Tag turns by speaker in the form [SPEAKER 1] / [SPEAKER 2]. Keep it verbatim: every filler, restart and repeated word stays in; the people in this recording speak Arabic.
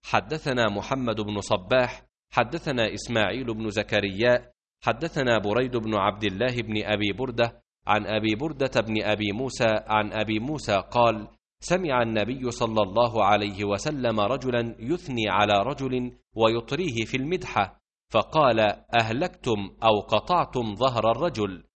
[SPEAKER 1] حدثنا محمد بن صباح حدثنا إسماعيل بن زكريا حدثنا بريد بن عبد الله بن أبي بردة عن أبي بردة بن أبي موسى عن أبي موسى قال: سمع النبي صلى الله عليه وسلم رجلا يثني على رجل ويطريه في المدحة، فقال: أهلكتم أو قطعتم ظهر الرجل.